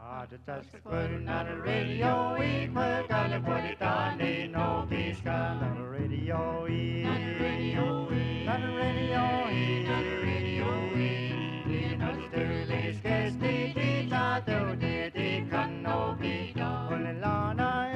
Not a radio, we put on the put it on the no peace not a radio, not a radio, not a radio, not a radio, not a sturdy sketch, the tato, the can no be done. Only Lana,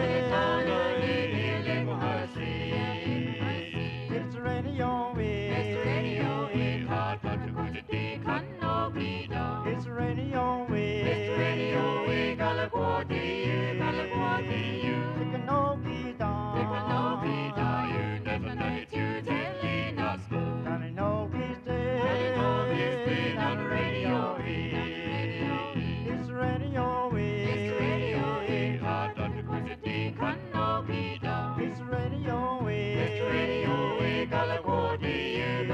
it's radio, it's radio, hard but to put it, the can no be done. It's radio, it's radio, California, take a no guitar, you never know it, you telling us, and I know he's dead, on the radio, it's radio, hard not to put it, the can no be done. It's radio, California,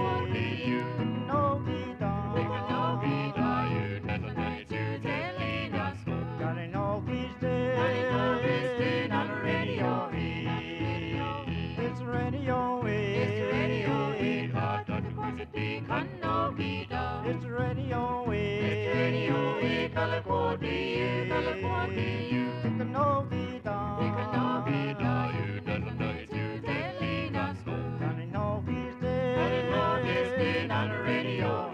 no guitar, you never know it, you telling us, and I know he's dead, on the radio, it's radio, hard not to put it, the can no be done. It's radio, California, take a no guitar, you never know it, you telling us, and I know he's dead, on the radio.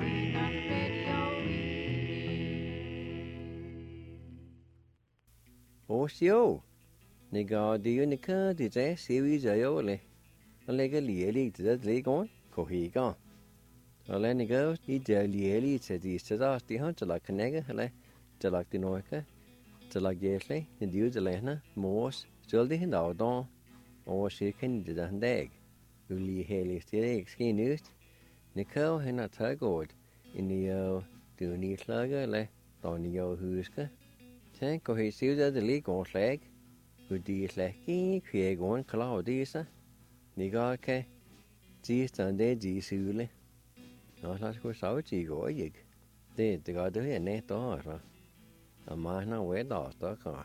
Åsjo, ni gav det jo nikker til det, ser vi så jo, eller? Og lægger lige til det, lægger on, kohiga. Og lad ni gav, I der lige til de steder, de har til at knække, eller? Til at det norke, til at gæsle, en dyr til lærne, mors, støl det hende af dag, og cirken det der en dag. Du lige hele stedet ikke ske nyt. Ni gav hende at godt, ind i jo, du ni slager, eller? Der ni jo huske. Tænk, og he siv det lige går slag. Fordi slag ikke kvæg on klar disse. Ni gør kan. Tirsdagen det de syle. Nå, lad os gå så til i går, ikke? Det gør det her net år, så. Og mig har været år, så kan.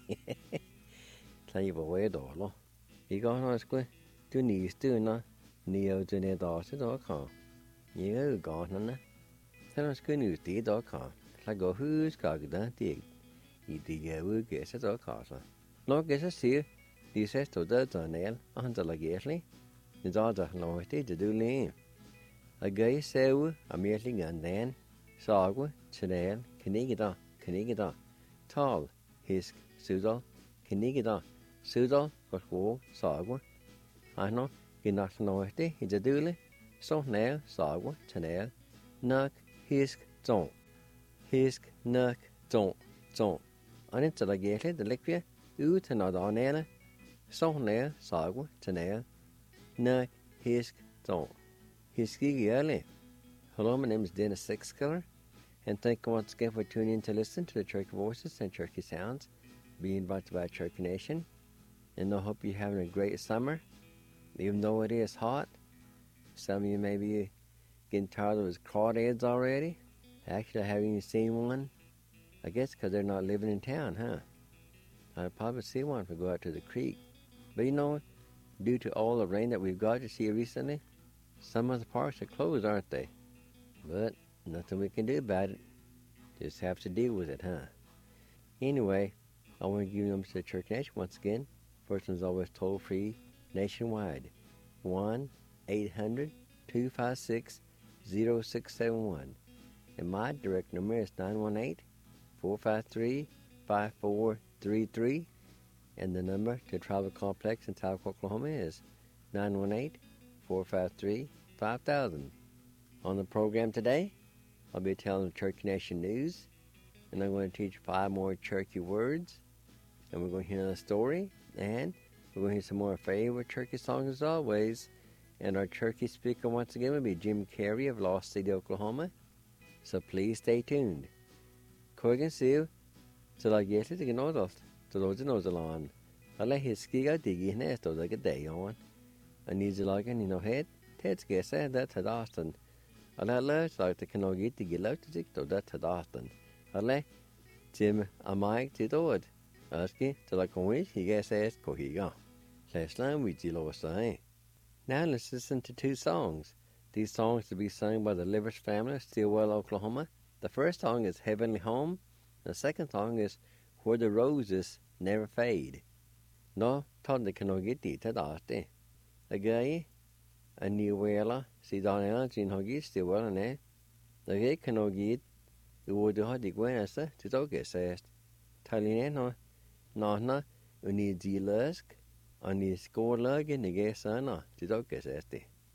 Så I var været år, lo. I går nå sgu. Du ni stunder. Ni er jo net år, så der kan. I er jo godt, nå. Så der skal nu det der kan. Så går huskak der, det I de uge så der kan så. Nok så siger de sæster der der næl, og han der lager det der når det du lige. Og gøy sæve og merling an den. Sagu, tjenal, kanigida. Tal, hisk, sudal, kanigida. Sudal, godt sagu. Ano, genak når det I det du lige. Så næl, sagu, tjenal. Nok, hisk, ton. Hisk, nok, ton. Og det der lager det lægger ud til noget andet. Så næl, sagu, tjenal. Nok, hisk, ton. Hisk ikke ærlig. Hello, my name is Dennis Sixkiller, and thank you once again for tuning in to listen to the Cherokee Voices and Cherokee Sounds being brought to you by Cherokee Nation. And I hope you're having a great summer, even though it is hot. Some of you may be getting tired of those crawdads already. Actually, I haven't even seen one. I guess because they're not living in town, huh? I'd probably see one if I go out to the creek. But you know, due to all the rain that we've got to see recently, some of the parks are closed, aren't they? But nothing we can do about it. Just have to deal with it, huh? Anyway, I want to give you numbers to the Cherokee Nation once again. First one's always toll-free nationwide. 1-800-256-0671. And my direct number is 918-453-5433. And the number to Travel Complex in Tahlequah, Oklahoma is 918-453-5000. On the program today, I'll be telling the Cherokee Nation news, and I'm going to teach 5 more Cherokee words, and we're going to hear another story, and we're going to hear some more favorite Cherokee songs as always, and our Cherokee speaker once again will be Jim Carey of Lost City, Oklahoma, so please stay tuned. Corgan Seal, så la gæsle til genådast, så lå det nådeland, og lad hiskiga digi næste og det dag on. Og nidelagen I no head, tætskæse det til dasten. Og lad løs at det kan nok ikke give løs til sig det til dasten. Og lad Jim og Mike til dårligt. Og skal til at komme ikke higa sæs på higa. Lad slam vi til lov sig. Now let's listen to 2 songs. These songs will be sung by the Livers family of Stillwell, Oklahoma. The first song is Heavenly Home, The second song is Where the Roses Never Fade. No, thought the can get it at all. The guy, a new wella, see Donna in Hoggies, the well and eh. The gay can get the wood the hot iguanasa to talk it says. Talino, no, you need the lusk, on the score lug in the gay son, to talk it says.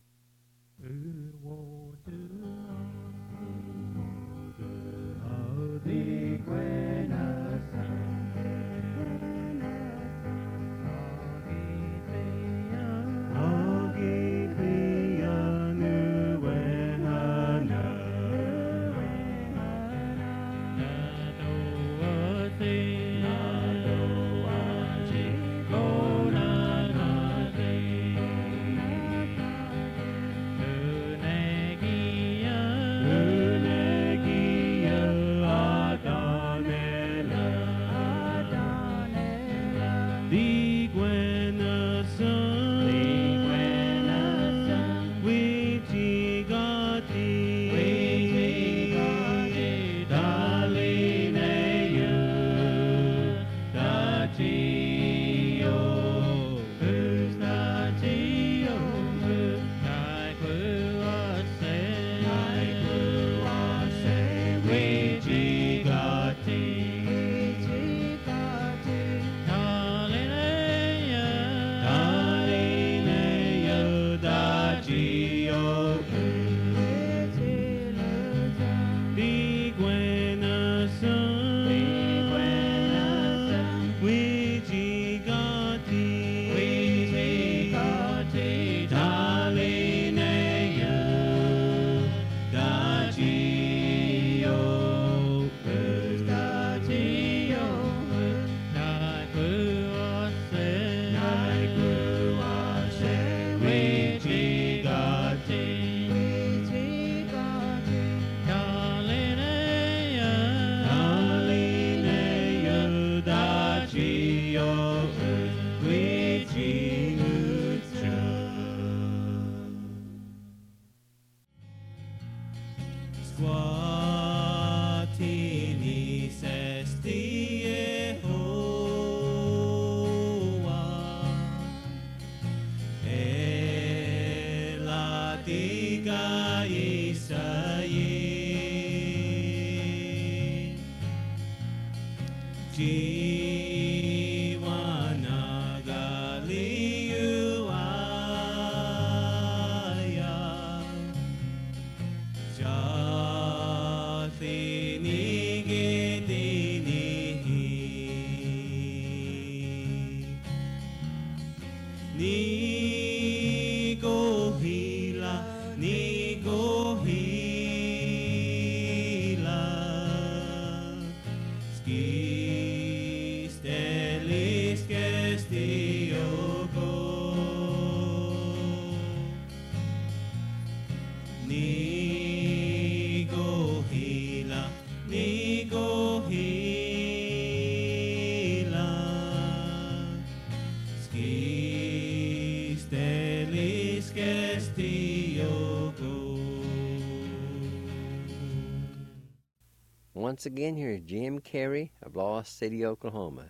Once again, here's Jim Carey of Lost City, Oklahoma.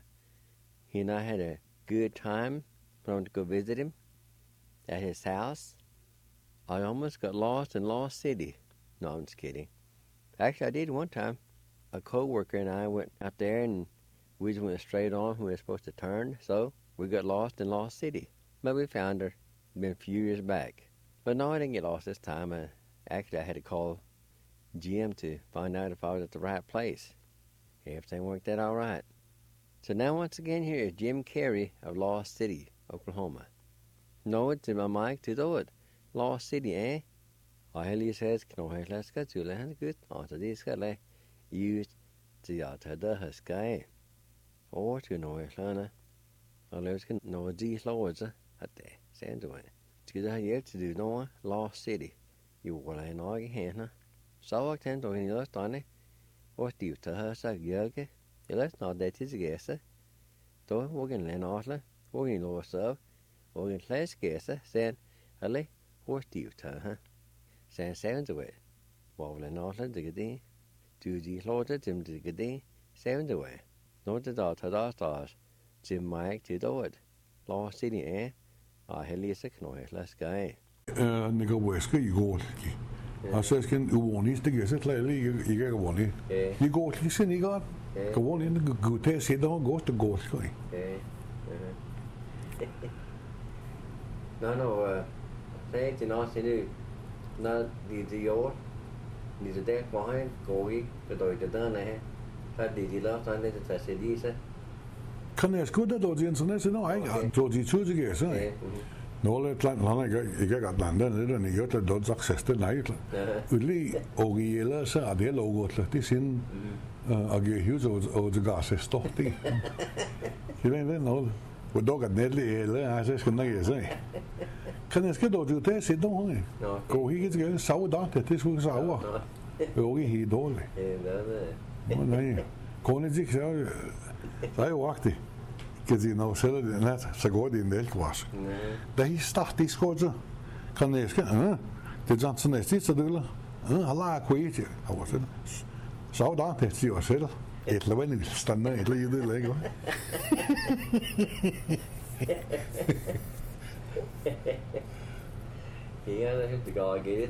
He and I had a good time. Went to go visit him at his house. I almost got lost in Lost City. No, I'm just kidding. Actually, I did one time. A co-worker and I went out there, and we just went straight on when we were supposed to turn, so we got lost in Lost City. But we found her. It's been a few years back. But no, I didn't get lost this time. Actually, I had to call Jim to find out if I was at the right place. Everything worked out all right. So now once again here is Jim Carey of Lost City, Oklahoma. No, it's in my mic to do it. Lost City, eh? Og heldigvis kan jeg læske til at han godt, og så det skal jeg use til at tage der her skal. Og til noget klare. Og lad os kan noget de slår så at det sagde du af. Skal der have hjælp til det noget Lost City. Jo, eller en række hænder. Så var han dog en løs drønne. Og de tager her så hjælke. Eller snart det til gæste. Da var en lande også. Og en lås op. Og en klasse gæste. Sagde alle. Og de tager her. Sagde han du af. Hvor vil han også det det. Du de slår det til det det. 7 away. Not the dot had our stars. Jim Mike did it. Lost city, eh? I had a sick noise, let's go. Nigga Wesker, you go. I says, can you want to get it lately? You get one. You go, listen, you got go on in the good test, you don't go to go. No, say to not see not the your. Need a deck behind, go eat, the door the done, eh? That did you love Sunday to test it, sir? Kan jeg sgu da dog international? Jeg tror de to til gæs, ikke? Nogle land han ikke got landet ned, og ikke der dog succes det nej. Udlig og i eller så er det logo til det sin og jeg hus og det gas stort det. Det er det noget. Og dog at nedlig eller jeg skal ikke sige. Kan jeg skal dog til det sit dog, ikke? Gå ikke til sau da, det skulle sau. Og ikke helt dårligt. Nej. Konen ikke så det er jo rigtigt. Kan de nå selv det net, så går det en elkvars. Da I starter skoet, kan jeg skal, det er sådan næste så det har kviet. Og så så da det siger selv. Et eller andet standard et eller andet ikke? Ja, det er helt godt gæt.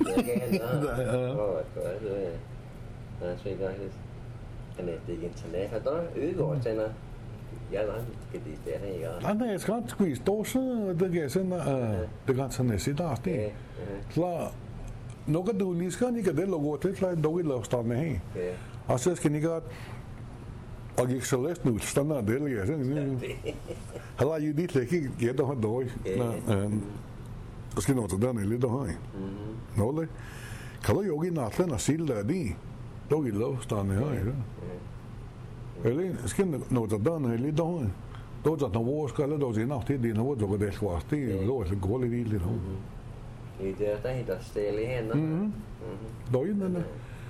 Det er kan det internet har der ødegår tænder. Ja, der kan det der ikke. Nej, jeg skal ikke stå så det kan sådan det kan sådan se der det. Så noget du lige skal ikke det logo til så dog lov stå med her. Og så skal ikke og jeg så læst nu standard det er sådan. Har jeg dit ikke jeg der har dog. Skal noget der lidt der her. Noget. Kan du jo ikke natten og silde der dog lov stå med her. Eller skal noget der er lidt der. Då så når vores skal der også nok det noget så det skal også det er lov at gå lidt lidt. Det er der stille hen. Dog inden.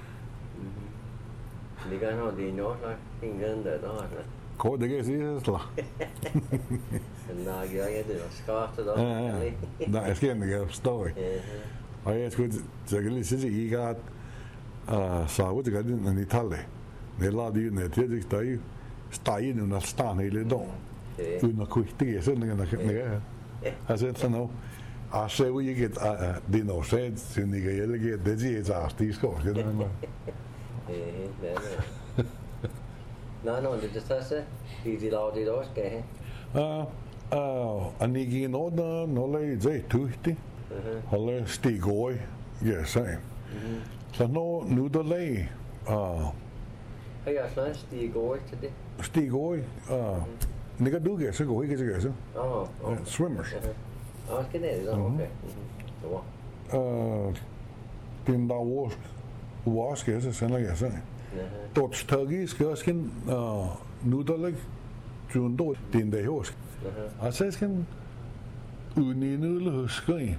Det kan have det nok ingen der der. Hvor det kan sige så. Nej, jeg det skarpt der. Nej, jeg skal ikke forstå. Og jeg skulle så kan lige sige ikke at så det kan den i talle. Nella di ne det der er steg nu når stan hele dag. Uden at kunne det er sådan en altså sådan noget. Og så vil jeg ikke det når sagde til Nigeria det er så artistisk også det der. Nej, det er så det laver det også skal have. Og Nigeria når det tøftigt. Holde stigøj. Ja, så. Så nu der lag Har jeg snart stigøj til det? Stigøj. Nikker du kan så gå ikke til så. Swimmers. Skal det så okay. Den der wask så sender jeg så. Dot tagi skal også nu der lag jundo den der hosk. Og så skal uninul huske.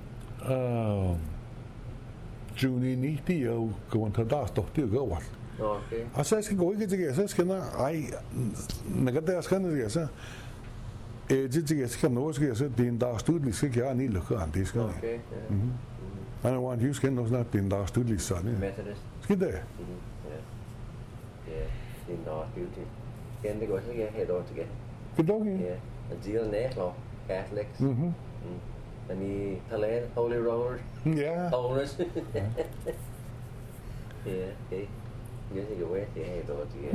Juni 90 og går til der står det går godt. Okay. Og så skal gå ikke til så skal når der skal det så det skal noget skal så den der studie skal jeg ni lukker an det skal. Okay. Men jeg want you skal noget snart den der studie så det. Skal det? Ja. Den der studie. Kan det godt så jeg helt over til. Det dog. Ja. Og det er næstlov. Catholics. And he Thailand Holy Rollers. Yeah. Owners. Yeah, okay. Nhớ thì đủ thì hay đồ chị.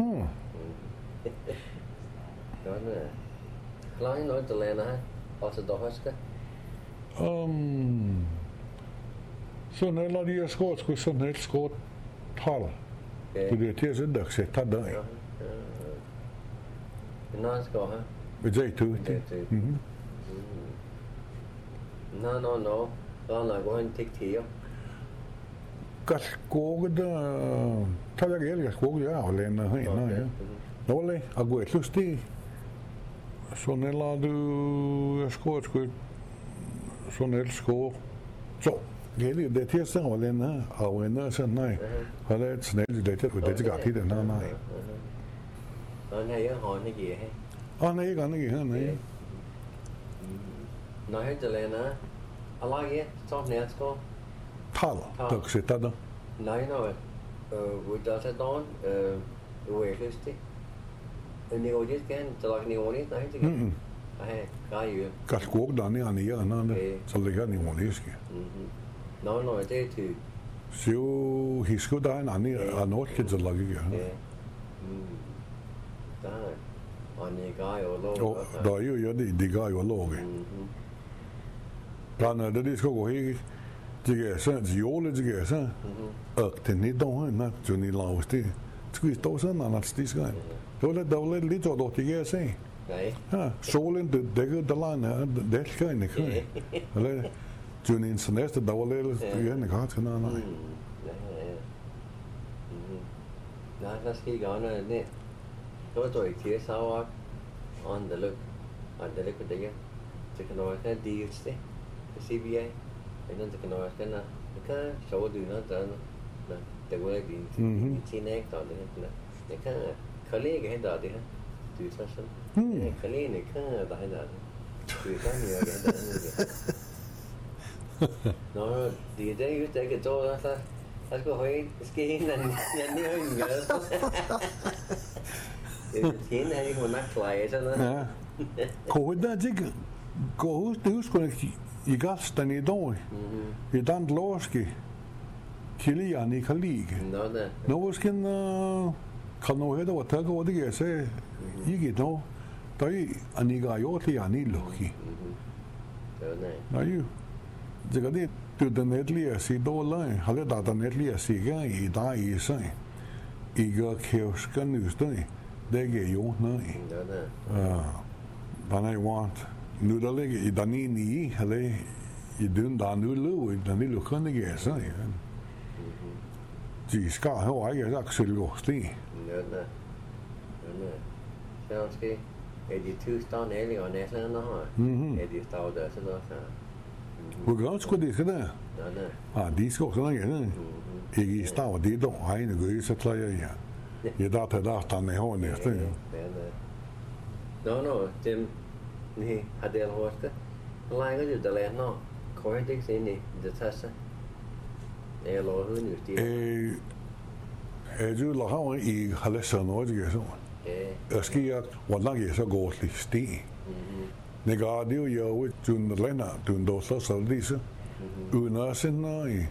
Nói nữa. Nói từ lên á. Orthodox ka. Så når de er skåret, skulle sådan helt skåret tal. Det er til at sætte sig tager der. Nå, skal ha. Ved det du. No. Rana går en tiktier. Godt gå der. Tager jeg elsker gå ja og lænder hen. Nej. Dårlig. Og gå et lustig. Så når du er skåret skulle sådan helt skåret. Så gælder det til at sætte og lænder og ender sådan nej. Har det et snelt det til det gør til den her nej. Han har jeg hånd ikke her. Han er ikke andet her nej. Nói hết lên á, anh nói vậy, xong nè cô. Tal, được sẽ ta đó. Nói nói, buổi tối sẽ đón, Where is it? And you just can to like New Orleans, I think. I got you. Kaskuok dani ani ya na sa lega ni moniski. No, I did too. Siu hisku da ani anot ke sa lagi ya. That on the guy or low. Oh, da yo di ga yo lo ge. Plana de disco go hi 这个是有了这个是ten ni dong na就你老的这个都是那是这个都了你做到这个是 ha solen de de lana de kan ik hè就你是那是到了也那个那那那是个呢呢都做一些啥啊 on the look 的这个这个呢看第一次 CBA nên cái nói cái là cái số đường nó trở nó từ quê đi chi nét rồi thì cái khởi lý cái đó thì từ sáng sớm khởi lý này cái đại đó từ sáng nhiều cái đó nó đi tới cái chỗ đó sao anh có hỏi cái này nhận đi hơi nhớ thì này một nát lại sao nó cô đã chứ cô từ school I gastan I dag I dan loski kiliani kaligi no waskin kanu heda wa taga wa dige se yigi no dai aniga yoti ani loki na you jiga de tu the netli si do line hale da the netli si ga I da I sai I ga kiosk news dai dege yo na then I want nu da ligger I danini eller I dun da nu lo I danilo kan det ge sig. De skal ha ikke aksel godt I. Nej. Så skal de to stå nede og næsten nå. De står der så nå så. Hvor godt skulle det der? Nej. De skal også noget. Ikke står det dog egne gør så klarer jeg. Jeg der der med hånden næsten. No, dem ni hadel hoste. Lai có được là nó coi tích gì nè, được thật sao? Này lo hơn nhiều tiền. Du la ha I halessa no det så. Ski vad lagi så går det sti. Ne ga det jo ut tun lena tun då så det una sen nej.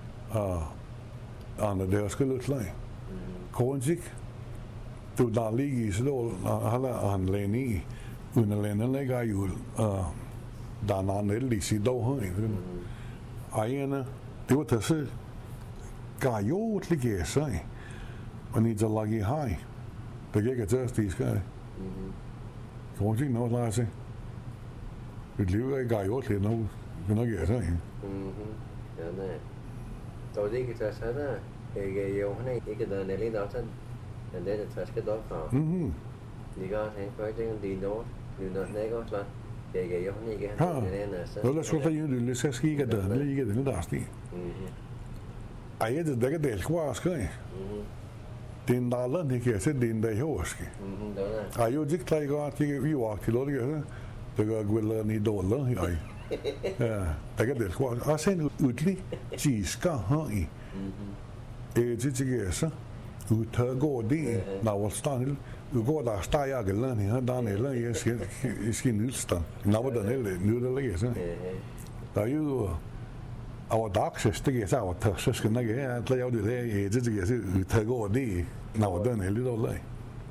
Anna det skulle slå. Konjik. Du da ligi så hala an leni. Una lena lega ju da na nelli si do ha. Ayena det var så ga jo lige sig. Og ni så lagi high. Det gik til de skal. Kommer ikke noget der til. Det lever ikke ga jo til nu. Det nok er så. Ja, nej. Tôi đi cái trà sữa đó, cái dầu này cái đời này lên đó chân, nên đây là trà cái đó phải. Đi qua thấy phải trên đi đó, đi đó này có là cái dầu này cái này là sao? Đó là số tay như là sẽ ski cái đời này cái đời nó đắt đi. Ai ấy det cái qua cái. Din da lên thì cái sẽ din đây hiểu cái. Ai yêu dịch tay qua thì cái vi walk thì đó cái gwilla ni đồ lên thì ai. Det cái qua. Sen utli chỉ ska ha I. Cái så. Ut går det när stan går där staja galen här där nere är skin utstand. När var det nu det ligger så. Där ju our doctors det så att så ska det att jag det det så ut går det när var det nere då lägg.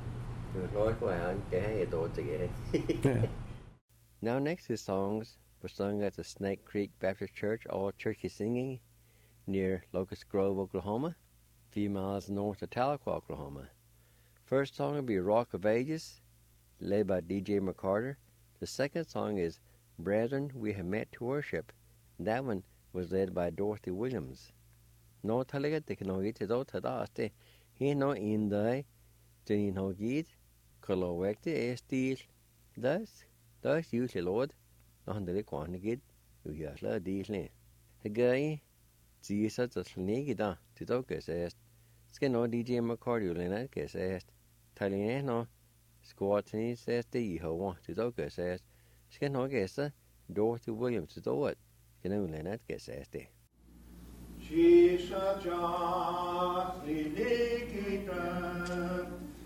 Now next is songs were sung at the Snake Creek Baptist Church, all churchy singing, near Locust Grove, Oklahoma, a few miles north of Tahlequah, Oklahoma. First song will be Rock of Ages, led by DJ McCarter. The second song is Brethren We Have Met to Worship. That one was led by Dorothy Williams. No talaga teknologi te do tadaste. He no in the Jenin Hogid, Kolowekte Estil. Thus usually Lord, no handle Quanigid, Uyasla Disney. A guy, Jesus the Snigida, Titoka says, Skeno DJ McCarty Lenaka says, Taliano, Squatney says the Yehovah, Titoka says, Skeno Gessa, Dorothy Williams to do it. Skeno Lenaka says the. Shisha Jasli Nikitan.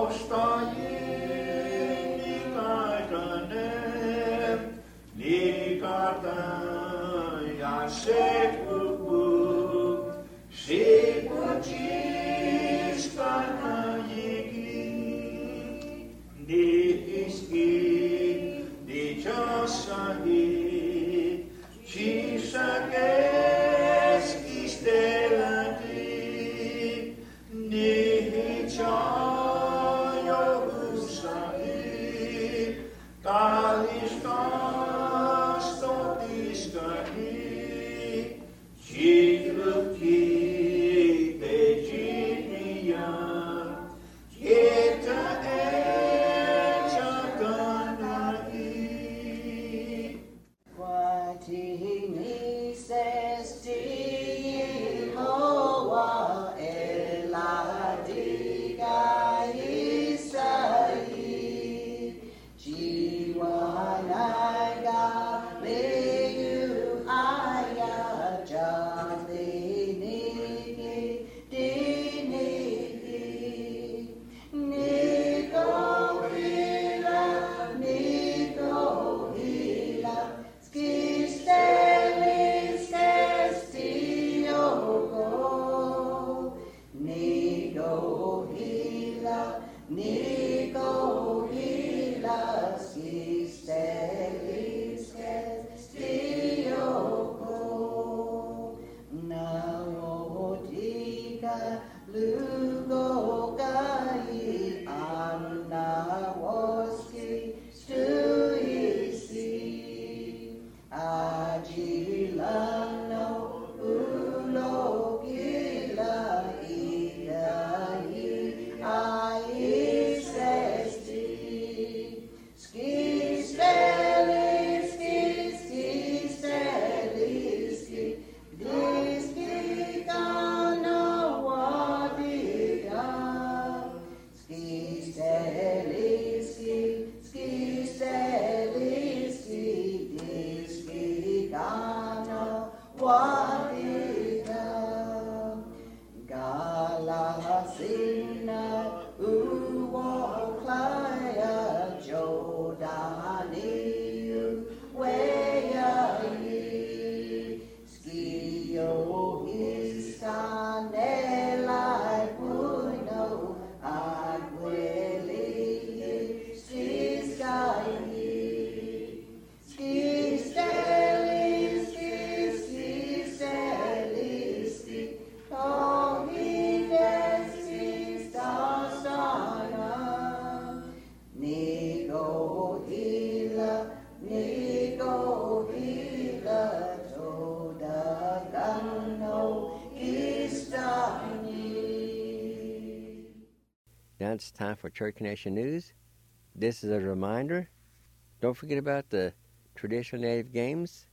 Now it's time for Church Nation News. This is a reminder. Don't forget about the Traditional Native Games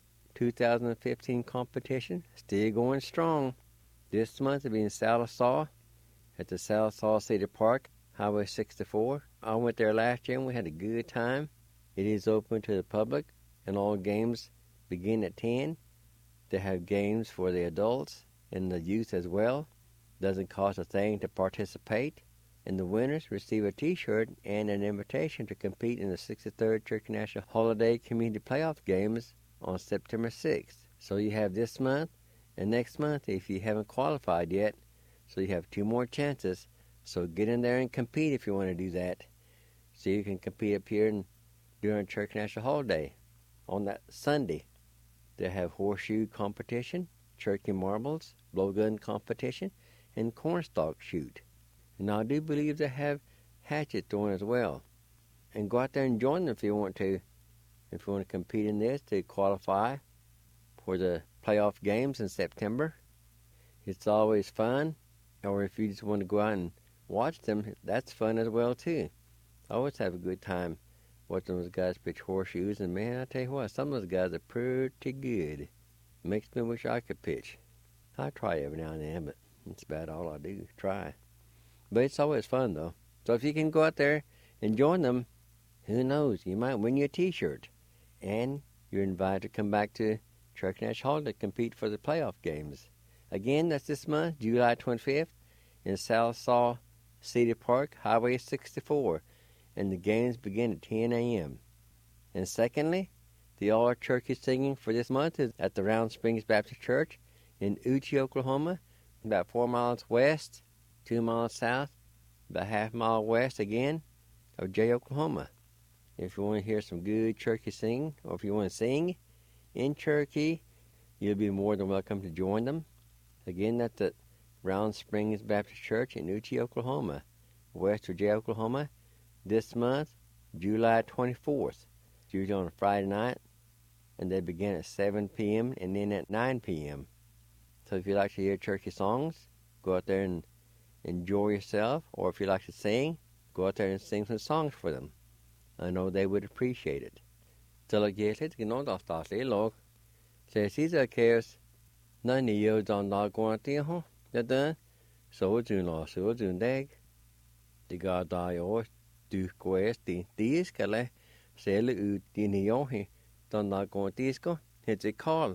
2015 competition. Still going strong. This month it'll be in Sallisaw at the Sallisaw City Park, Highway 64. I went there last year and we had a good time. It is open to the public and all games begin at 10. They have games for the adults and the youth as well. Doesn't cost a thing to participate. And the winners receive a T-shirt and an invitation to compete in the 63rd Church National Holiday Community Playoff Games on September 6th. So you have this month and next month if you haven't qualified yet. So you have 2 more chances. So get in there and compete if you want to do that. So you can compete up here during Church National Holiday. On that Sunday, they have horseshoe competition, turkey marbles, blowgun competition, and cornstalk shoot. And I do believe they have hatchet throwing as well. And go out there and join them if you want to. If you want to compete in this to qualify for the playoff games in September. It's always fun. Or if you just want to go out and watch them, that's fun as well too. I always have a good time watching those guys pitch horseshoes. And man, I tell you what, some of those guys are pretty good. Makes me wish I could pitch. I try every now and then, but that's about all I do, try. But it's always fun, though. So if you can go out there and join them, who knows, you might win you a T-shirt. And you're invited to come back to Church National Hall to compete for the playoff games. Again, that's this month, July 25th, in Sallisaw City Park, Highway 64, and the games begin at 10 a.m. And secondly, the all-turkey singing for this month is at the Round Springs Baptist Church in Uchi, Oklahoma, about 4 miles west, 2 miles south, about half mile west again of Jay, Oklahoma. If you want to hear some good turkey singing, or if you want to sing in Turkey, you'll be more than welcome to join them. Again, that's at Round Springs Baptist Church in Uchi, Oklahoma, west of Jay, Oklahoma, this month, July 24th. It's usually on a Friday night, and they begin at 7 p.m. and then at 9 p.m. So if you like to hear turkey songs, go out there and enjoy yourself, or if you like to sing, go out there and sing some songs for them. I know they would appreciate it. So like yes, it's going to start a log. So she's a case, none of you don't not going to ho. That done. So soon or so soon dag. The god die or do quest the discale. Sell ut in yohi. Don't not going to disco. It's a call.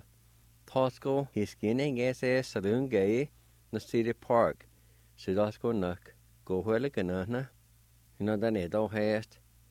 Tosco, his skinning SS Saloon Gay, the City Park. So that's go knock. Go where like another. You know, then it all has.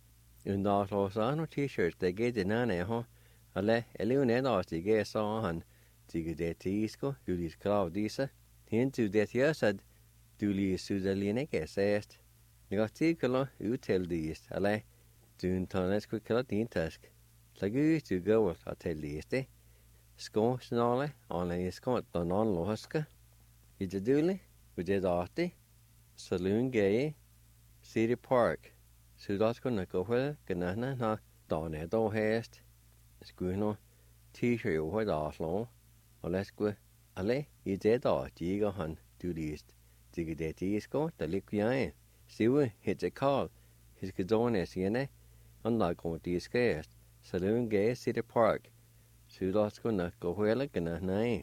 In the clothes on or t-shirts, they get the nane, huh? A leon and us, the gay saw on. Tig de tisco, you these cloud disa. Into that year said, Duly Sudaline says. You got tickle, you tell these, a lay. Soon turn let's quick kill in tusk. Like you used to go with, I'll tell these, eh? Sco, snarly, only is caught the non lohaska. It's a dooley, with his arty. Saloon Gay, City Park. Så der skulle nok gå for generne når dagen dog hast. Skulle nå t-shirt over der slå. Og lad gå alle i det der diger han du list. Det det disko der ligger jeg. Sive hit call. His gedone siene. Og der går det skæst. Så det Gay City Park. Så der skulle nok gå for generne.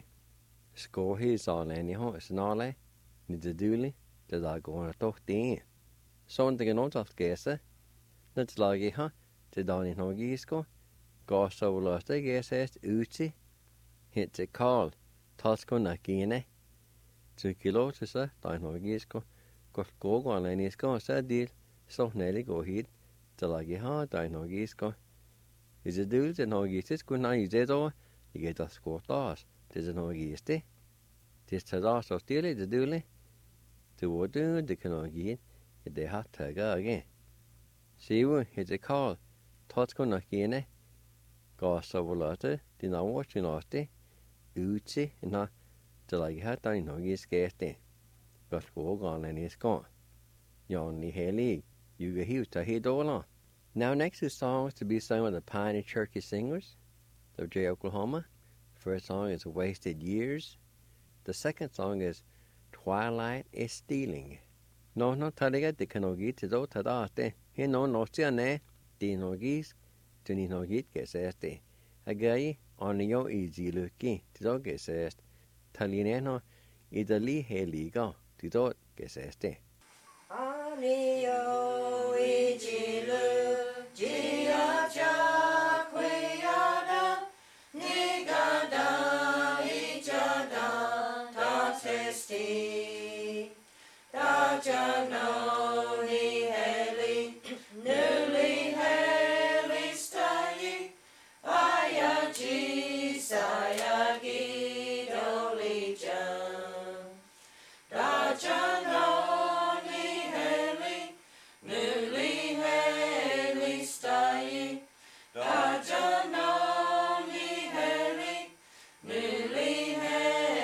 Skå his all i ho snarle. Ni det duli. Det der går doch det. Sånn det genont av gæse. Nødt lage ha til dagen norgisko. Gå så løste gæsest uti. Hit til Karl. Talsko nakine. Til kilo til så dagen norgisko. Godt gå alene isko så del. Så nælig gå hit. Til lage ha dagen norgisko. Is det du til norgistis kunne i det då. Jeg der skort os. Det er norgisti. Det er der så stille det dule. Du det kan norgit. Det har taget igen. Sive hit call. Tatsko nakine. Gasa volate. Din awachinasti. Uchi na. Til like hat I know you skate. Got go on and it's gone. Yonly heli. You get huge to hit all. Now next two songs to be sung by the Pioneer Turkey Singers of Jay, Oklahoma. First song is Wasted Years. The second song is Twilight is Stealing. No taliga de kanogit to do tadate. He no tiane. Di nogis. To ni nogit geseste. Agay on yo easy looky. To do gesest. Talineno idali heliga. To do geseste. Anio ijilu jiaja kuyada nigada ijada tatesti dajano ni heli newly heli stayi ayaji sayagi doli jan dajano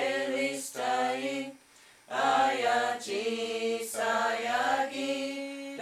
sayagi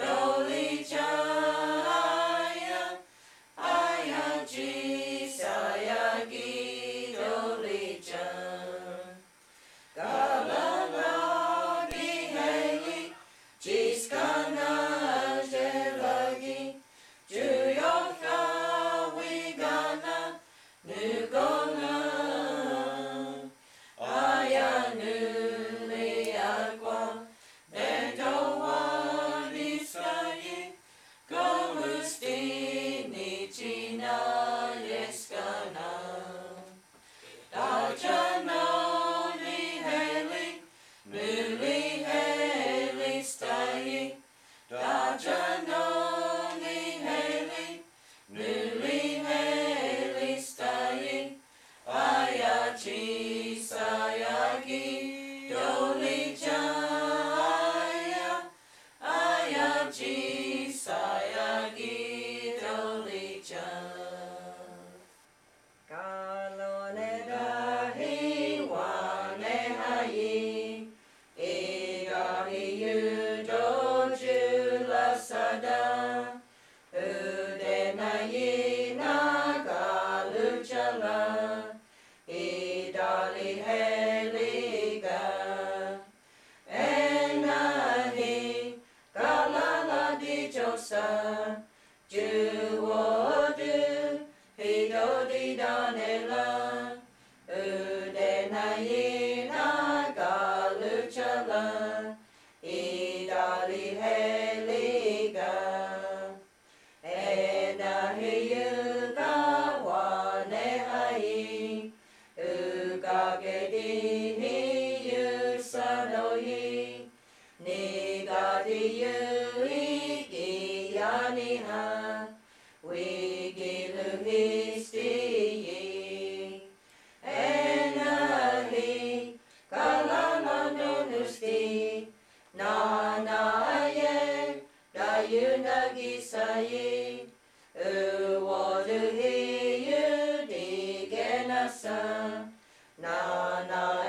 chi sayagi doli chan. Kalone dahi wane hayi, idari yudo jula sada, udenayi nagalu chala, idali heliga. Enahi kalala di josa, juwodu hido di danela, udenayi nagalu chala, idali heliga. Enahi yuga wane hai, ugagedi Sanoyi, Nigadi Yuiki Yaniha, Wigiluhisti, Enahi, Kalana Nunusti, Nanaye, Dayunagisayi, Uwaduhi Yudigenasa, Nana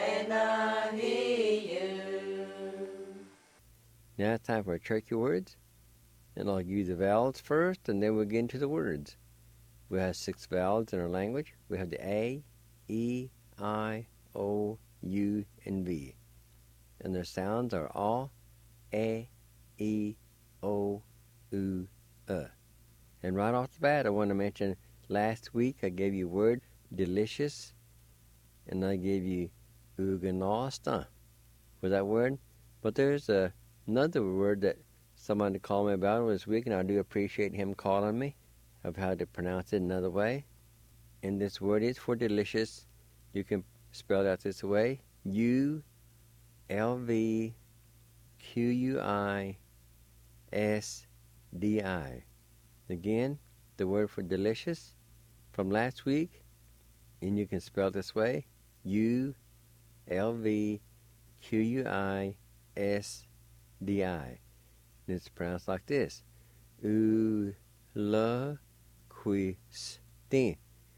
Now it's time for our churchy words, and I'll give you the vowels first, and then we'll get into the words. We have 6 vowels in our language. We have the A, E, I, O, U, and V. And their sounds are A, E, O, U, And right off the bat, I want to mention last week I gave you a word, delicious, and I gave you uganasta for that word. But there's another word that somebody called me about this week, and I do appreciate him calling me of how to pronounce it another way. And this word is for delicious. You can spell it out this way: ULVQUISDI. Again, the word for delicious from last week, and you can spell it this way: ULVQUISDI. And it's pronounced like this: Ulaquistin.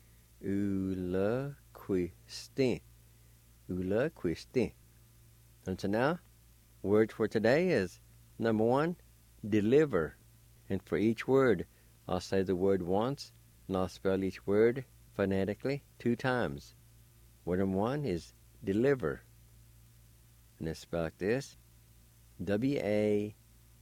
Ulaquistin. Ulaquistin. And so now, word for today is number 1, deliver. And for each word, I'll say the word once, and I'll spell each word phonetically 2 times. Word number 1 is deliver. And it's spelled like this: WADI.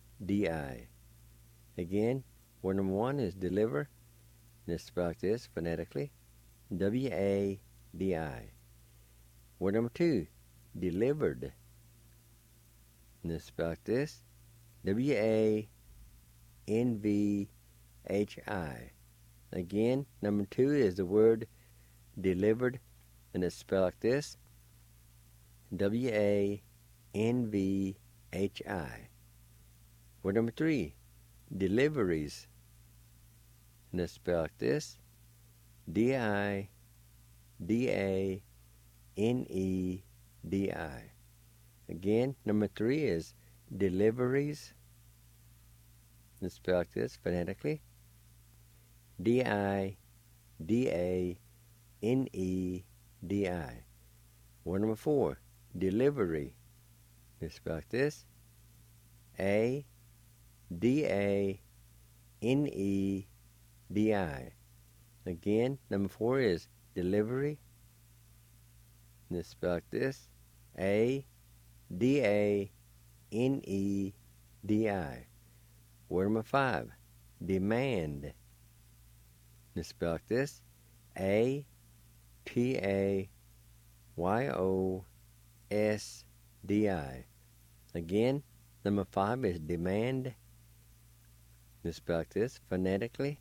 Again, word number 1 is deliver, and it's spelled like this phonetically: WADI. Word number 2, delivered, and it's spelled like this: WANVHI. Again, number 2 is the word delivered, and it's spelled like this: WANVHI. Word number 3, deliveries, and it's spelled like this: DIDANEDI. Again, number 3 is deliveries, and it's spelled like this phonetically: DIDANEDI. Word number 4, delivery, and it's spelled like this: ADANEDI. Again, number 4 is delivery, and it's spelled like this: ADANEDI. Word number 5, demand, and it's spelled like this: APAYOSDI. Again, number 5 is demand, and it's spelled like this phonetically: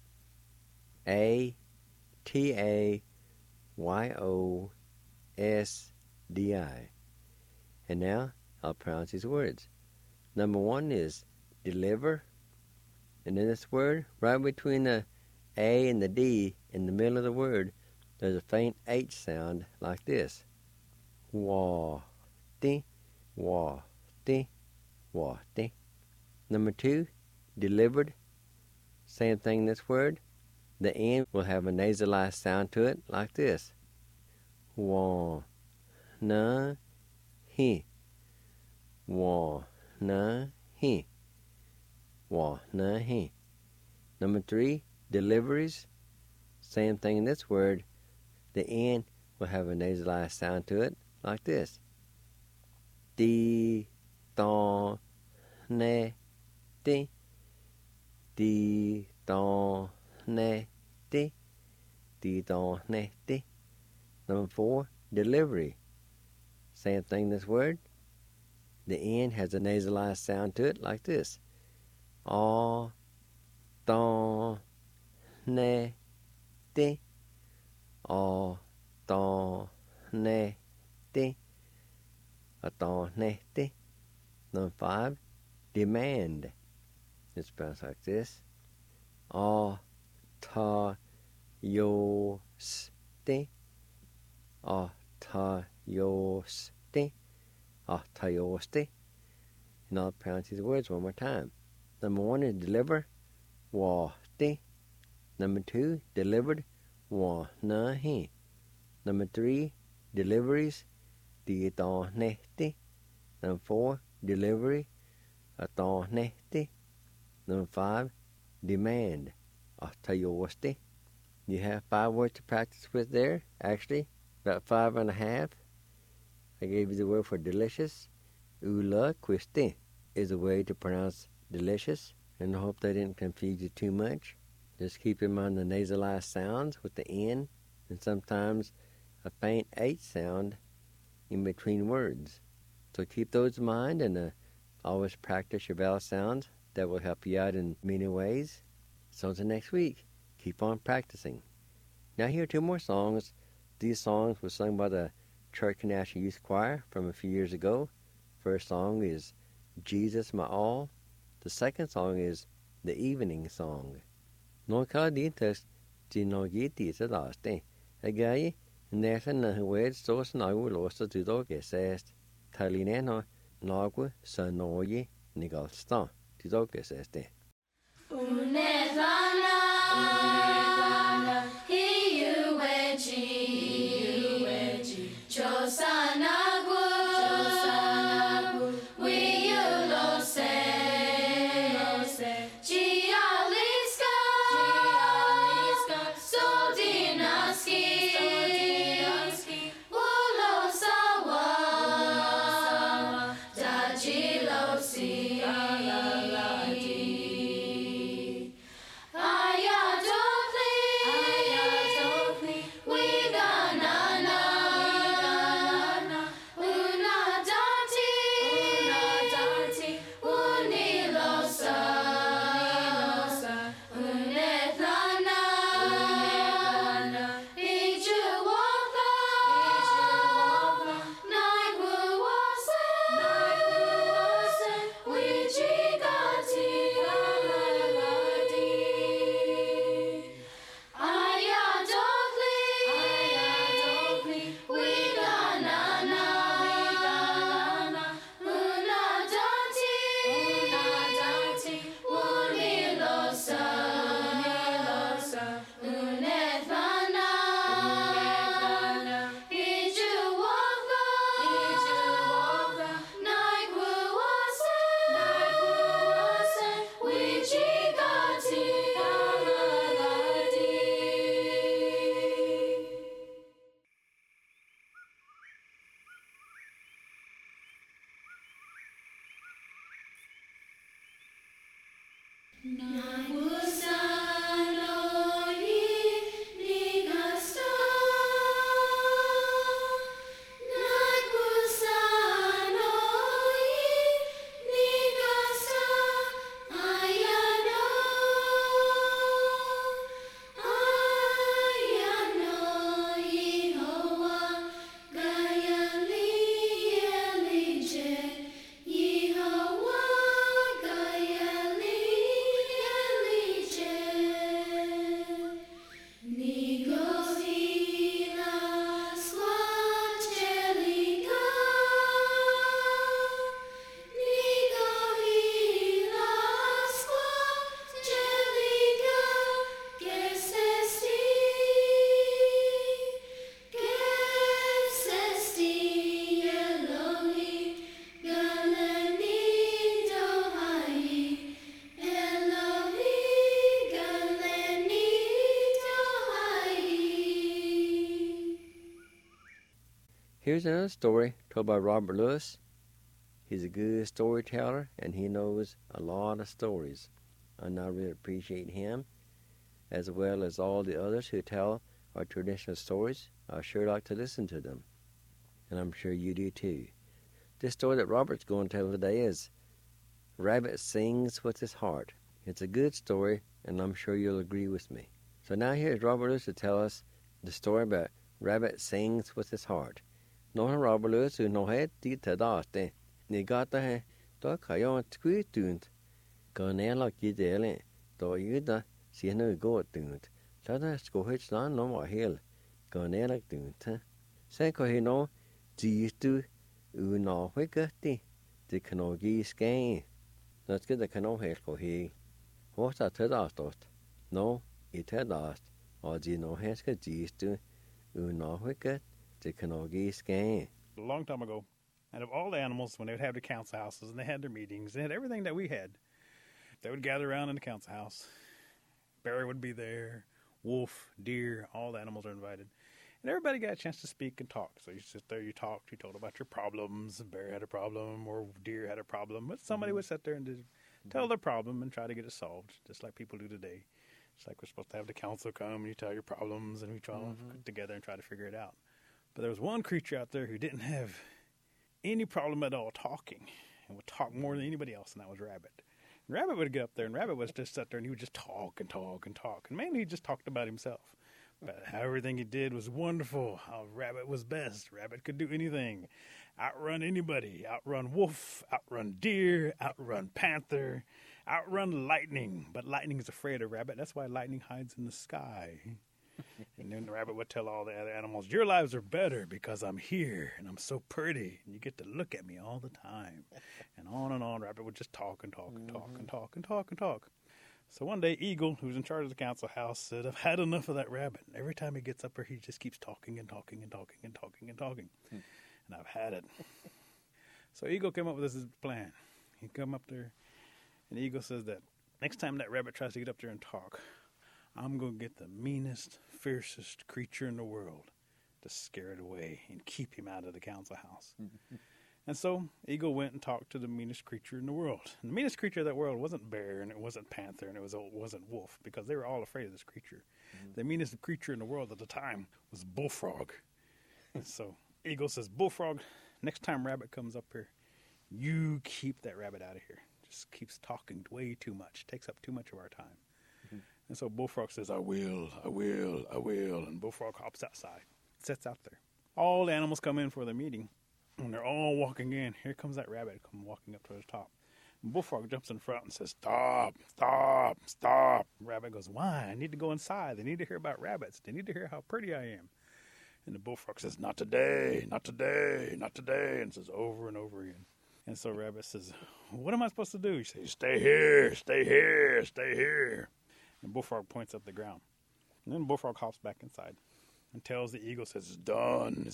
ATAYOSDI. And now I'll pronounce these words. Number 1 is deliver, and in this word, right between the A and the D, in the middle of the word, there's a faint H sound like this: wa-ti, wa-ti, wa-ti. Number 2, delivered. Same thing in this word. The N will have a nasalized sound to it like this. Wa, na, he. Wa, na, he. Wa, na, he. Number 3, deliveries. Same thing in this word. The N will have a nasalized sound to it like this. Di, don, ne, di. Di, don, ne, di. Di, don, ne, di. Number 4, delivery. Same thing in this word. The N has a nasalized sound to it like this. Ah, don, ne, di. Ah, don, ne, di. A don, ne, di. Number 5, demand. It spells like this. Ah, ta, yo, sti. Ah, ta, yo, sti. Ah, ta, yo, sti. And I'll pronounce these words one more time. Number 1 is deliver. Wa, sti. Number 2, delivered. Wa, na, he. Number 3, deliveries. Di, don, ne, di. Number 4, delivery. A, don, ne, di. Number 5, demand. A, ta, yo, sti. You have 5 words to practice with there. Actually, about 5.5. I gave you the word for delicious. Ula quisti is a way to pronounce delicious, and I hope that didn't confuse you too much. Just keep in mind the nasalized sounds with the N, and sometimes a faint H sound in between words. So keep those in mind, and always practice your vowel sounds. That will help you out in many ways. So until next week, keep on practicing. Now here are 2 more songs. These songs were sung by the Church National Youth Choir from a few years ago. First song is Jesus My All. The second song is The Evening Song. No kaditas tinogiti sa daste. Again, nekan na huwed sos nagu losta tudo gesest. Talineno nagu sa noye nigalsta. Tudo geseste. Unethana, hiuechi, chosanagu, wiulose, chialiska, sodinaski, ulosawa, dajilosi. Here's another story told by Robert Lewis. He's a good storyteller, and he knows a lot of stories. And I really appreciate him, as well as all the others who tell our traditional stories. I sure like to listen to them, and I'm sure you do too. This story that Robert's going to tell today is Rabbit Sings with His Heart. It's a good story, and I'm sure you'll agree with me. So now here's Robert Lewis to tell us the story about Rabbit Sings with His Heart. Nå har Robert Lewis who nå het dit til daste. Ni gata he, da kan jeg skrytunt. Kan jeg lagt i delen, da yda sier noe godt dunt. Så da skal høyt slan nå var hel. Kan jeg lagt dunt. Sen kan jeg nå, du nå høygøtti. Det kan nå gi skæn. Nå skal det kan nå helt gå hei. Hva er til dastått? Nå, i til dast. Og de nå her skal du nå høygøtt. Det kan nå gi skæn. A long time ago, and of all the animals, when they would have the council houses and they had their meetings, they had everything that we had. They would gather around in the council house. Barry would be there, wolf, deer, all the animals are invited. And everybody got a chance to speak and talk. So you sit there, you talked, you told about your problems. Barry had a problem or deer had a problem. But somebody would sit there and tell their problem and try to get it solved, just like people do today. It's like we're supposed to have the council come and you tell your problems and we try to get together and try to figure it out. But there was one creature out there who didn't have any problem at all talking and would talk more than anybody else, and that was Rabbit. And Rabbit would get up there, and Rabbit would just sit there, and he would just talk and talk and talk. And mainly he just talked about himself. But how everything he did was wonderful, how Rabbit was best. Rabbit could do anything, outrun anybody, outrun wolf, outrun deer, outrun panther, outrun lightning. But lightning is afraid of Rabbit. That's why lightning hides in the sky. And then the Rabbit would tell all the other animals, your lives are better because I'm here and I'm so pretty and you get to look at me all the time. And on, Rabbit would just talk and talk and talk and talk and talk and talk. So one day, Eagle, who's in charge of the council house, said, I've had enough of that Rabbit. And every time he gets up here, he just keeps talking and talking and talking and talking and talking. And I've had it. So Eagle came up with this plan. He'd come up there, and Eagle says that next time that Rabbit tries to get up there and talk, I'm going to get the meanest, fiercest creature in the world to scare it away and keep him out of the council house. And so Eagle went and talked to the meanest creature in the world. And the meanest creature of that world wasn't bear, and it wasn't panther, and it wasn't wolf, because they were all afraid of this creature. The meanest creature in the world at the time was Bullfrog. And so Eagle says, Bullfrog, next time Rabbit comes up here, you keep that Rabbit out of here. Just keeps talking way too much, takes up too much of our time. And so Bullfrog says, I will. And Bullfrog hops outside, sits out there. All the animals come in for the meeting, and they're all walking in. Here comes that Rabbit come walking up to the top. And Bullfrog jumps in front and says, stop. Rabbit goes, why? I need to go inside. They need to hear about rabbits. They need to hear how pretty I am. And the Bullfrog says, not today, and says over and over again. And so Rabbit says, what am I supposed to do? He says, stay here. And Bullfrog points at the ground. And then Bullfrog hops back inside and tells the Eagle, says, it's done.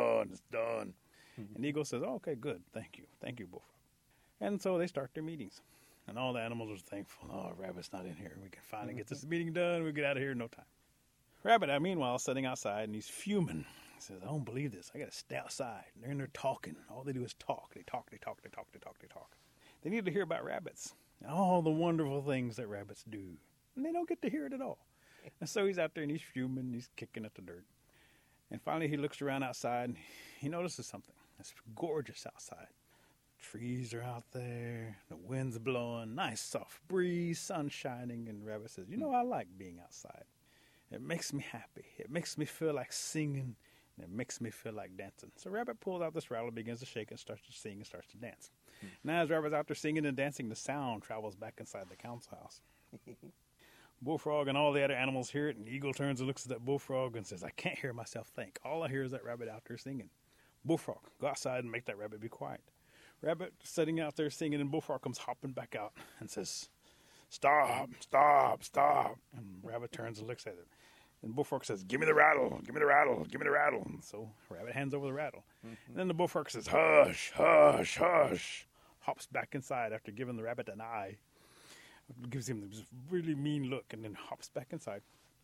And Eagle says, oh, okay, good. Thank you, Bullfrog. And so they start their meetings. And all the animals are thankful. Oh, Rabbit's not in here. We can finally get this meeting done. We'll get out of here in no time. Rabbit, meanwhile, is sitting outside, and he's fuming. He says, I don't believe this. I got to stay outside. And they're in there talking. All they do is talk. They talk. They need to hear about rabbits and all the wonderful things that rabbits do. And they don't get to hear it at all. And so he's out there, and he's fuming. He's kicking at the dirt. And finally, he looks around outside, and he notices something. It's gorgeous outside. Trees are out there. The wind's blowing. Nice, soft breeze. Sun shining. And Rabbit says, I like being outside. It makes me happy. It makes me feel like singing. And it makes me feel like dancing. So Rabbit pulls out this rattle, begins to shake, and starts to sing and starts to dance. Now as Rabbit's out there singing and dancing, the sound travels back inside the council house. Bullfrog and all the other animals hear it, and Eagle turns and looks at that Bullfrog and says, I can't hear myself think. All I hear is that Rabbit out there singing. Bullfrog, go outside and make that Rabbit be quiet. Rabbit sitting out there singing, and Bullfrog comes hopping back out and says, stop. And Rabbit turns and looks at it. And Bullfrog says, give me the rattle. And so Rabbit hands over the rattle. And then the Bullfrog says, hush. Hops back inside after giving the Rabbit an eye. Gives him this really mean look, and then hops back inside.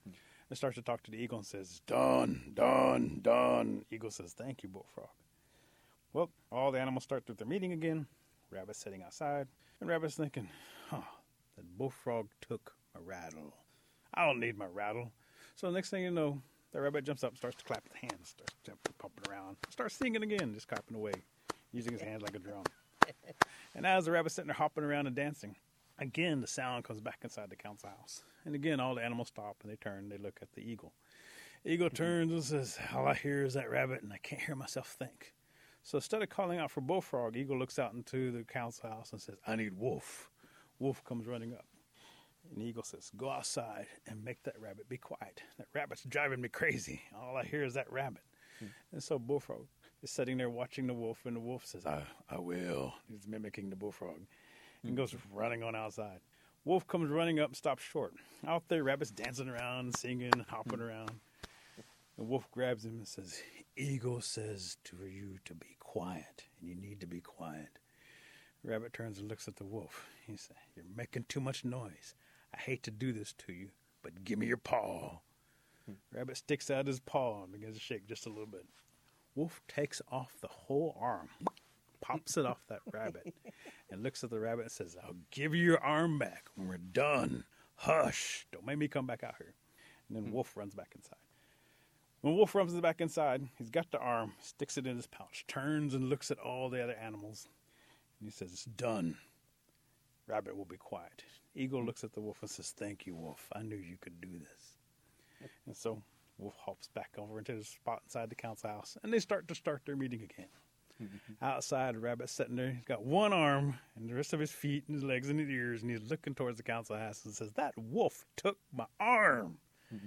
and starts to talk to the eagle and says, "Done, done, done." Eagle says, "Thank you, Bullfrog." Well, all the animals start their meeting again. Rabbit's sitting outside, and Rabbit's thinking, that Bullfrog took my rattle. I don't need my rattle. So the next thing you know, the rabbit jumps up, starts to clap his hands, starts jumping, pumping around, starts singing again, just clapping away, using his hands like a drum. And as the rabbit's sitting there hopping around and dancing, again the sound comes back inside the council house. And again, all the animals stop and they turn, they look at the eagle. Eagle turns and says, "All I hear is that rabbit, and I can't hear myself think." So instead of calling out for Bullfrog, Eagle looks out into the council house and says, "I need Wolf." Wolf comes running up. And Eagle says, "Go outside and make that rabbit be quiet. That rabbit's driving me crazy. All I hear is that rabbit." And so Bullfrog is sitting there watching the wolf, and the wolf says, I will. He's mimicking the Bullfrog and goes running on outside. Wolf comes running up and stops short. Out there, rabbit's dancing around, singing, hopping around. The wolf grabs him and says, "Eagle says to you to be quiet, and you need to be quiet." Rabbit turns and looks at the wolf. He says, "You're making too much noise. I hate to do this to you, but give me your paw." Rabbit sticks out his paw and begins to shake just a little bit. Wolf takes off the whole arm, pops it off that rabbit, and looks at the rabbit and says, "I'll give you your arm back when we're done. Hush, don't make me come back out here." And then Wolf runs back inside. When Wolf runs back inside, he's got the arm, sticks it in his pouch, turns and looks at all the other animals, and he says, "It's done. Rabbit will be quiet." Eagle looks at the wolf and says, "Thank you, Wolf. I knew you could do this." And so Wolf hops back over into the spot inside the council house, and they start their meeting again. Outside, the rabbit's sitting there. He's got one arm and the rest of his feet and his legs and his ears, and he's looking towards the council house and says, "That wolf took my arm.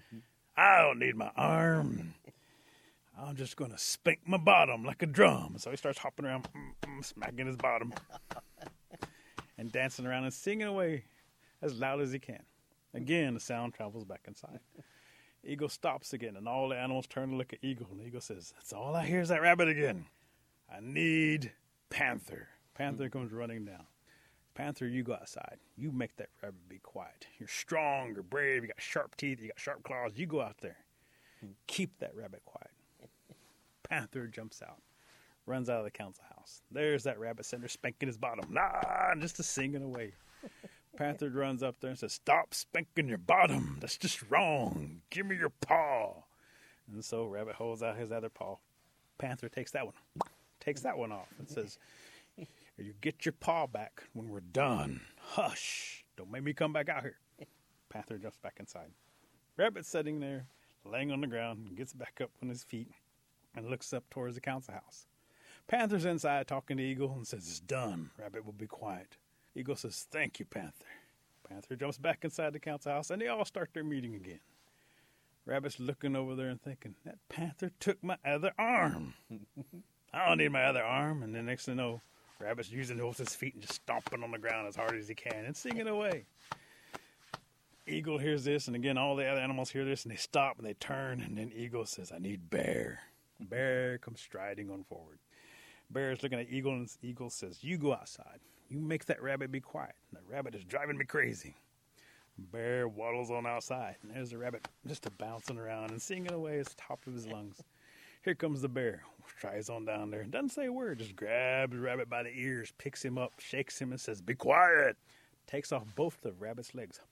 I don't need my arm. I'm just going to spank my bottom like a drum." So he starts hopping around, smacking his bottom, and dancing around and singing away as loud as he can. Again, the sound travels back inside. Eagle stops again, and all the animals turn to look at Eagle, and Eagle says, "That's all I hear is that rabbit again. I need Panther." Panther comes running down. "Panther, you go outside. You make that rabbit be quiet. You're strong, you're brave, you got sharp teeth, you got sharp claws. You go out there. Keep that rabbit quiet." Panther jumps out, runs out of the council house. There's that rabbit sitting there spanking his bottom, just a singing away. Panther runs up there and says, "Stop spanking your bottom. That's just wrong. Give me your paw." And so Rabbit holds out his other paw. Panther takes that one off and says, "You get your paw back when we're done. Hush, don't make me come back out here." Panther jumps back inside. Rabbit's sitting there, laying on the ground, and gets back up on his feet and looks up towards the council house. Panther's inside talking to Eagle and says, "It's done. Rabbit will be quiet." Eagle says, "Thank you, Panther." Panther jumps back inside the council house, and they all start their meeting again. Rabbit's looking over there and thinking, that Panther took my other arm. I don't need my other arm. And then next thing you know, Rabbit's using both his feet and just stomping on the ground as hard as he can and singing away. Eagle hears this, and again, all the other animals hear this, and they stop and they turn, and then Eagle says, "I need Bear." Bear comes striding on forward. Bear is looking at Eagle, and Eagle says, "You go outside. You make that rabbit be quiet. That rabbit is driving me crazy." Bear waddles on outside, and there's the rabbit just bouncing around and singing away at the top of his lungs. Here comes the bear, tries on down there, doesn't say a word, just grabs the rabbit by the ears, picks him up, shakes him, and says, "Be quiet." Takes off both the rabbit's legs,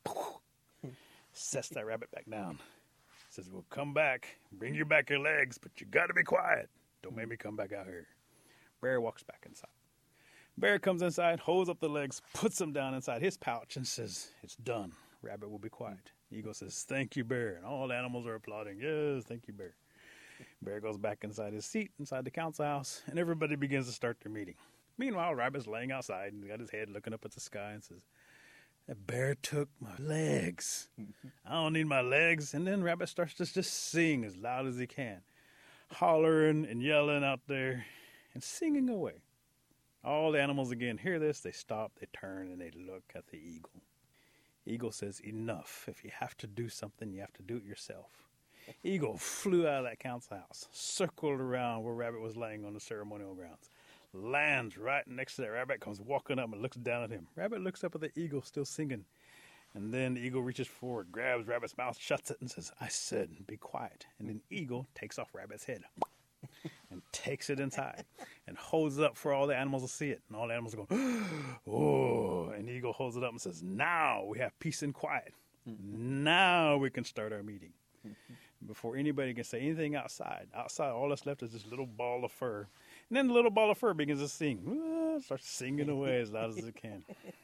sets that rabbit back down. Says, "We'll come back, bring you back your legs, but you got to be quiet. Don't make me come back out here." Bear walks back inside. Bear comes inside, holds up the legs, puts them down inside his pouch, and says, "It's done. Rabbit will be quiet." Eagle says, "Thank you, Bear." And all the animals are applauding. "Yes, thank you, Bear." Bear goes back inside his seat, inside the council house, and everybody begins to start their meeting. Meanwhile, Rabbit's laying outside and got his head looking up at the sky and says, "That bear took my legs. I don't need my legs." And then Rabbit starts to just sing as loud as he can, hollering and yelling out there and singing away. All the animals again hear this. They stop, they turn, and they look at the eagle. Eagle says, "Enough. If you have to do something, you have to do it yourself." Eagle flew out of that council house, circled around where Rabbit was laying on the ceremonial grounds, lands right next to that. Rabbit comes walking up and looks down at him. Rabbit looks up at the eagle still singing, And then the eagle reaches forward, grabs Rabbit's mouth, shuts it, and says, I said, be quiet. And then eagle takes off Rabbit's head and takes it inside and holds it up for all the animals to see it. And all the animals go, oh. And the eagle holds it up and says, now we have peace and quiet. Now we can start our meeting. Before anybody can say anything outside, all that's left is this little ball of fur. And then the little ball of fur begins to sing. Starts singing away as loud as it can.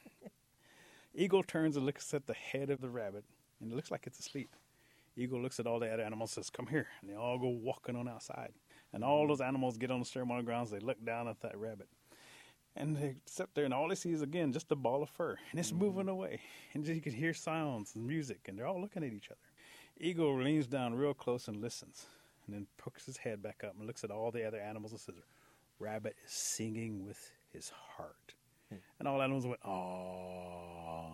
Eagle turns and looks at the head of the rabbit, and it looks like it's asleep. Eagle looks at all the other animals and says, come here. And they all go walking on outside. And all those animals get on the ceremonial grounds. They look down at that rabbit. And they sit there, and all they see is, again, just a ball of fur. And it's moving away. And you can hear sounds and music, and they're all looking at each other. Eagle leans down real close and listens, and then pokes his head back up and looks at all the other animals and says, Rabbit is singing with his heart. And all animals went, aww.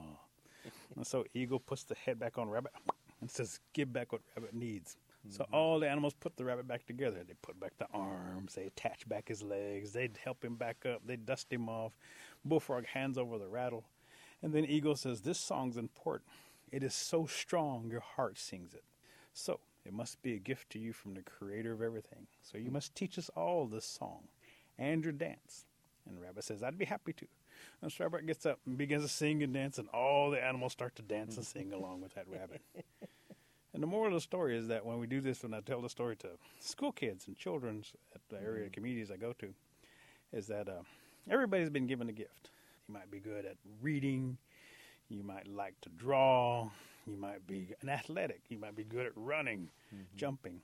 And so Eagle puts the head back on Rabbit and says, give back what Rabbit needs. So all the animals put the rabbit back together. They put back the arms. They attach back his legs. They'd help him back up. They dust him off. Bullfrog hands over the rattle. And then Eagle says, this song's important. It is so strong, your heart sings it. So it must be a gift to you from the creator of everything. So you must teach us all this song and your dance. And Rabbit says, I'd be happy to. And so Rabbit gets up and begins to sing and dance, and all the animals start to dance and sing along with that rabbit. And the moral of the story is that when we do this, when I tell the story to school kids and children at the area communities I go to, is that everybody's been given a gift. You might be good at reading. You might like to draw. You might be an athletic. You might be good at running, jumping.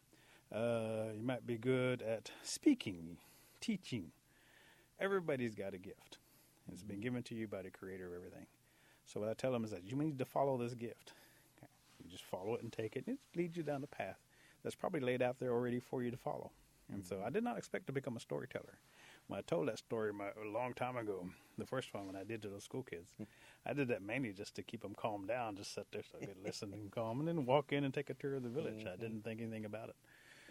You might be good at speaking, teaching. Everybody's got a gift. It's been given to you by the creator of everything. So what I tell them is that you need to follow this gift. Okay? You just follow it and take it. And it leads you down the path that's probably laid out there already for you to follow. And so I did not expect to become a storyteller. When I told that story a long time ago, the first one when I did to those school kids, I did that mainly just to keep them calmed down, just sit there so I could listen and calm, and then walk in and take a tour of the village. I didn't think anything about it.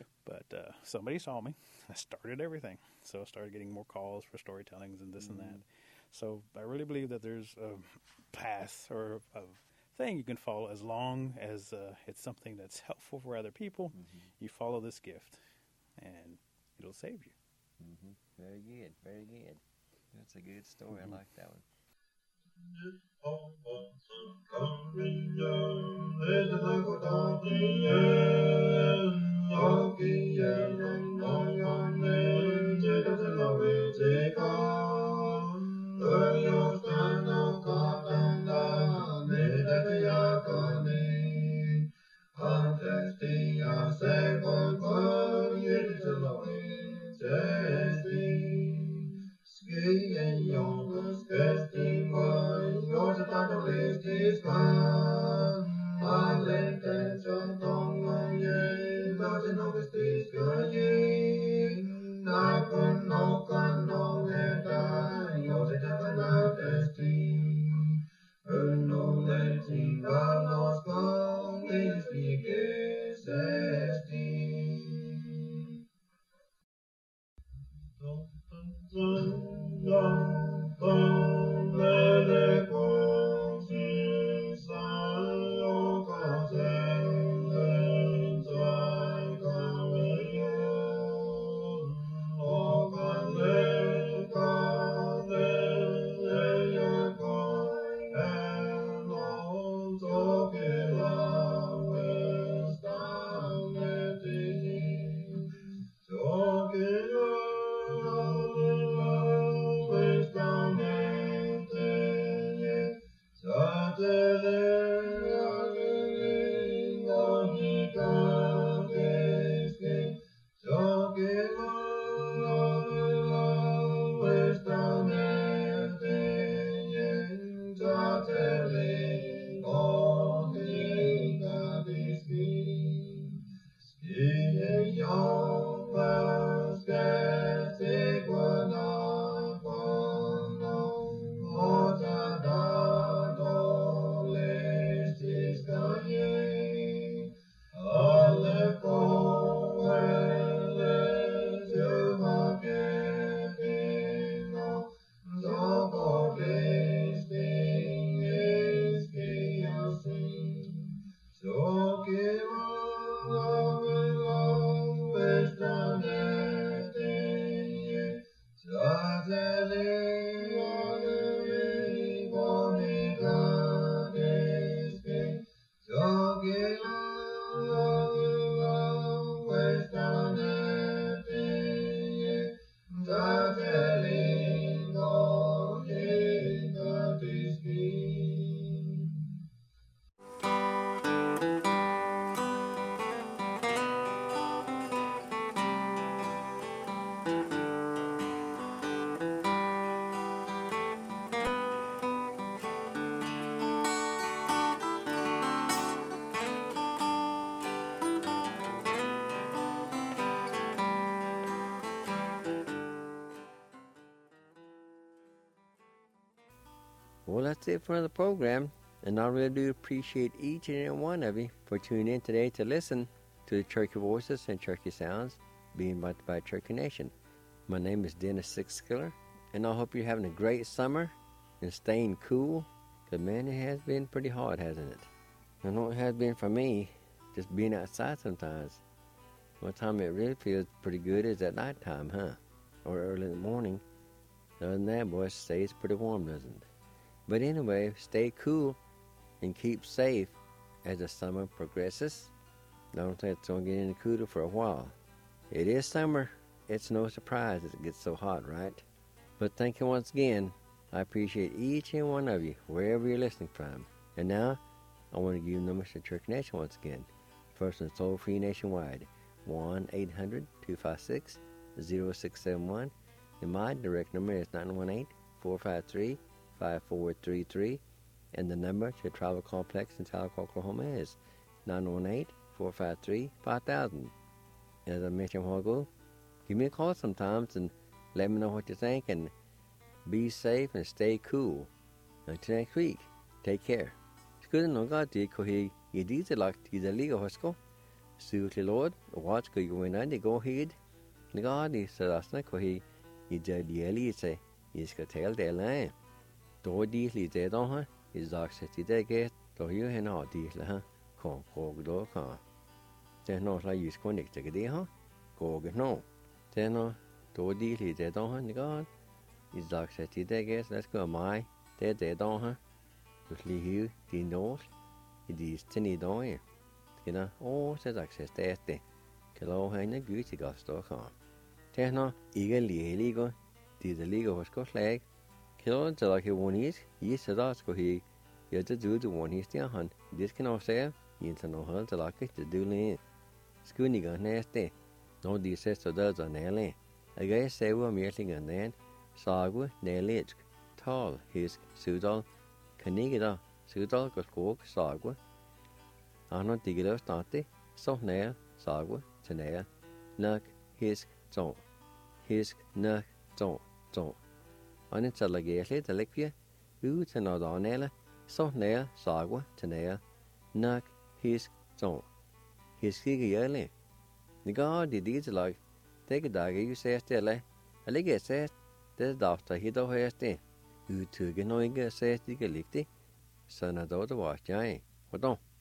But somebody saw me. I started everything. So I started getting more calls for storytellings and this and that. So I really believe that there's a path or a thing you can follow as long as it's something that's helpful for other people. You follow this gift, and it'll save you. Very good, very good. That's a good story. I like that one. Ski and yonkers, casting one, yours about the list is gone. Well, that's it for another program. And I really do appreciate each and every one of you for tuning in today to listen to the Cherokee Voices and Cherokee Sounds being brought by Cherokee Nation. My name is Dennis Sixskiller, and I hope you're having a great summer and staying cool. Because, man, it has been pretty hard, hasn't it? I know it has been for me, just being outside sometimes. One time it really feels pretty good is at nighttime, huh? Or early in the morning. Other than that, boy, it stays pretty warm, doesn't it? But anyway, stay cool and keep safe as the summer progresses. I don't think it's going to get any cooler for a while. It is summer. It's no surprise that it gets so hot, right? But thank you once again. I appreciate each and one of you, wherever you're listening from. And now, I want to give you numbers to Cherokee Nation once again. First and toll-free nationwide, 1-800-256-0671. And my direct number is 918-453-5433. And the number to Travel Complex in Tahlequah, Oklahoma is 918-453-5000. As I mentioned a while ago, give me a call sometimes and let me know what you think, and be safe and stay cool. Until next week, take care. Skulle noga di kohi yedite lagt i the liga hosko. Suutli Lord, watch ko yuina di go heed. Naga di sarasna kohi yedja dieli se yiska tel de la. Do di li de don ha is akseti de get do you hen ha di la ha. Ko do ka. Te no la yus ko nik te di ha. Ko no. Te no do di li de don ha naga. Is akseti de get let's go my de don ha. Usli hiu di nos is tini don. Kina says access te kilo haina guti gasto ka. Tehna iga ligo di the ligo was ko slag. Kilo to like one is das ko he ya to do the one is the han. This can all say yin to no hal to like to do le. Skuni ga neste. No di says to does on ele. I guess say we merely and then sagu nelich tall his sudal kanigida sudal ko skog sagu. Anna digger starte, så nær, sagwa, til nær, nok, hisk, ton, nok, ton. Anna talagerli, talekvia, til nordanele, så nær, sagwa, til nær, nok, hisk, ton. Hisk ikke jævlig. Nigar de didelag, tege dage jo ser stille, allige ser, det dafter hit og højeste. Utugge nøje ser stikke ligtig, så når det var jeg, og